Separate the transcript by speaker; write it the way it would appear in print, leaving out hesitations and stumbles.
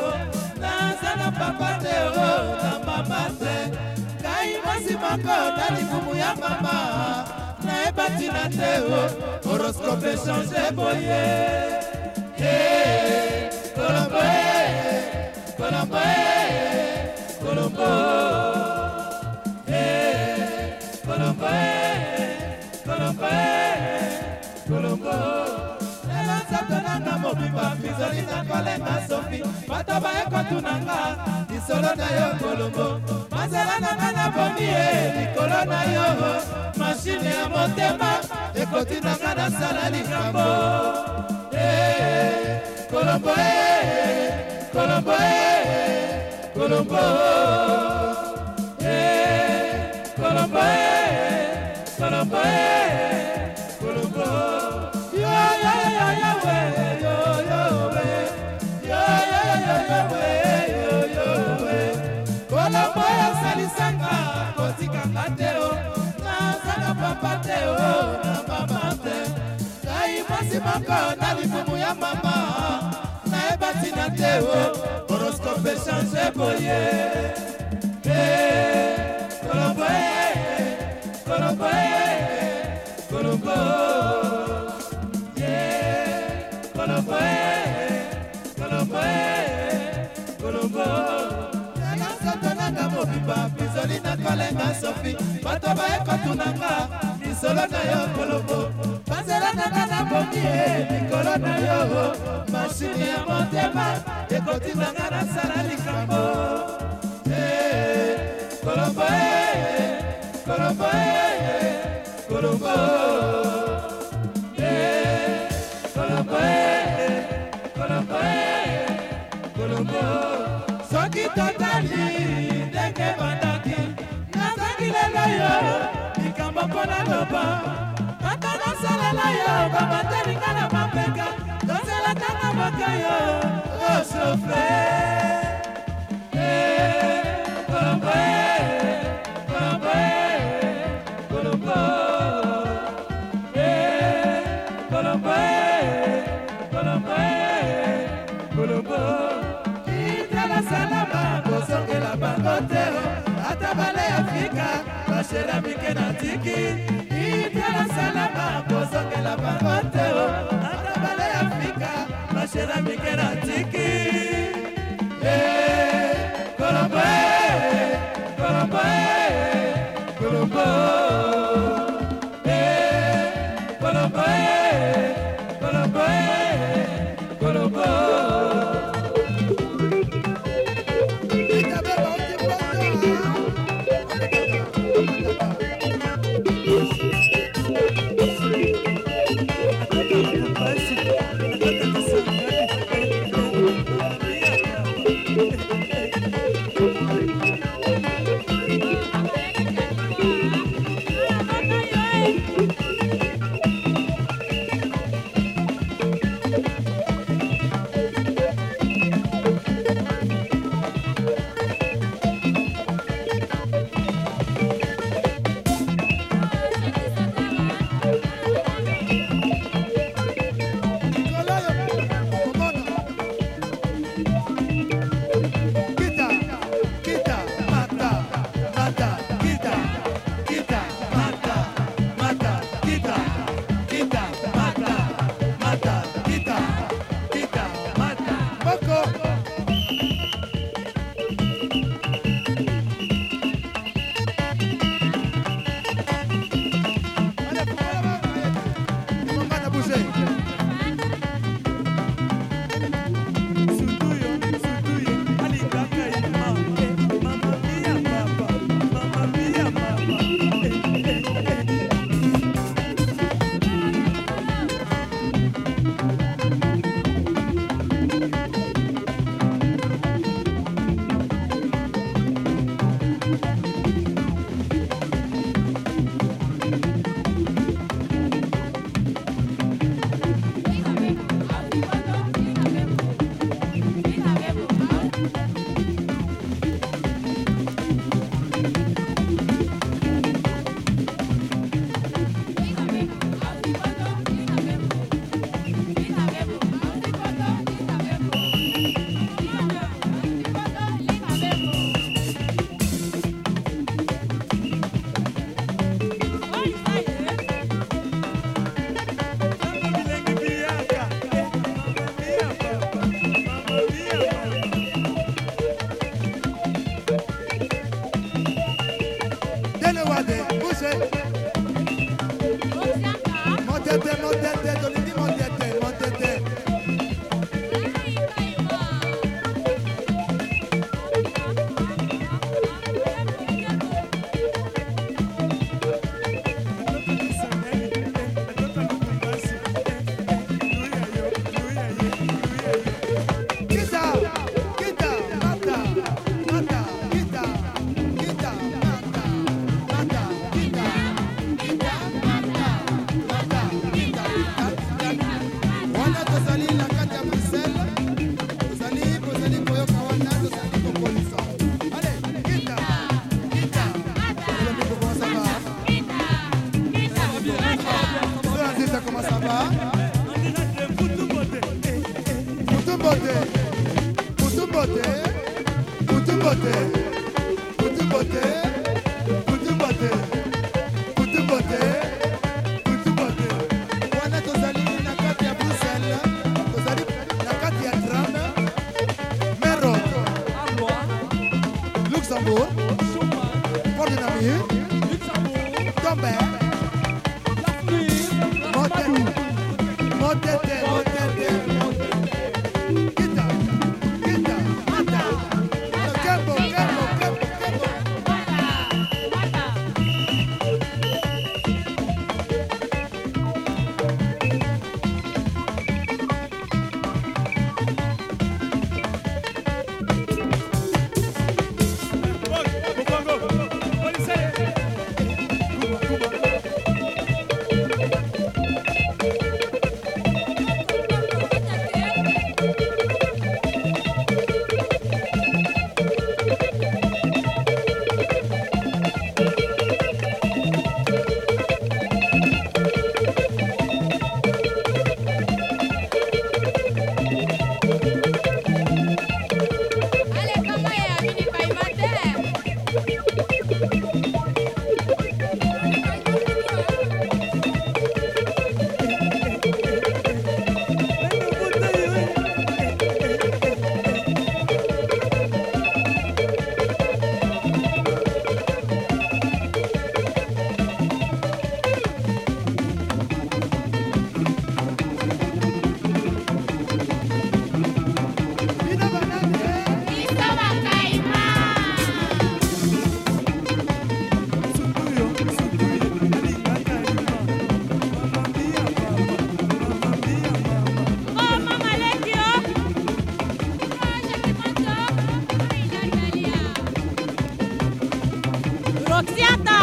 Speaker 1: nazana papa te na mama te ngai mwasi moko na libumu ya mama naeba ntina te horoscope change boye Colombo Colombo Colombo Colombo Colombo Colombo Satananga mobimba mizoli na kolenga sofi bato baekotunanga lisolo na yo Colombo mazela nanga na bomi likolo na yo mashine ya motema ekotinanga na sala likambo Colombo Colombo Colombo Colombo Colombo Colombo Colombo salisanga kotikanga teo nazanga papa teo na mama te ngai mwasi moko na libumu ya mama naeba ntina teo horoscope change boye Colombo Colombo Colombo Colombo Colombo Colombo Satananga mobimba bizoli na kolenga sofi bato baekotunanga lisolo na yo Colombo bazela nanga na bomi likolo na yo mashini ya motema ekotinanga na sala likambo Colombo Colombo Colombo Colombo Colombo Colombo soki totali ndenge bandaki nazangi lelo yo likambo mpona loba ata nasalela yo bamatelinga na mapeka tozela tanga moke yo osofre Colombo Colombo Colombo Colombo Colombo Colombo salama kosongela bango te ata bale Afrika bashera mike na tiki itala salama kosongela bango te ata bale Afrika bashera mike na tiki Colombo Colombo Colombo Colombo Colombo Colombo Putumbote, Putumbote, Putumbote, Putumbote, Putumbote, Putumbote. Wana tozali na kati ya Bruxelles, tozali na kati ya Tram, Merod, Luxembourg, Port de Namur, Tombe, Motete, Motete, Motete.
Speaker 2: Roxiata.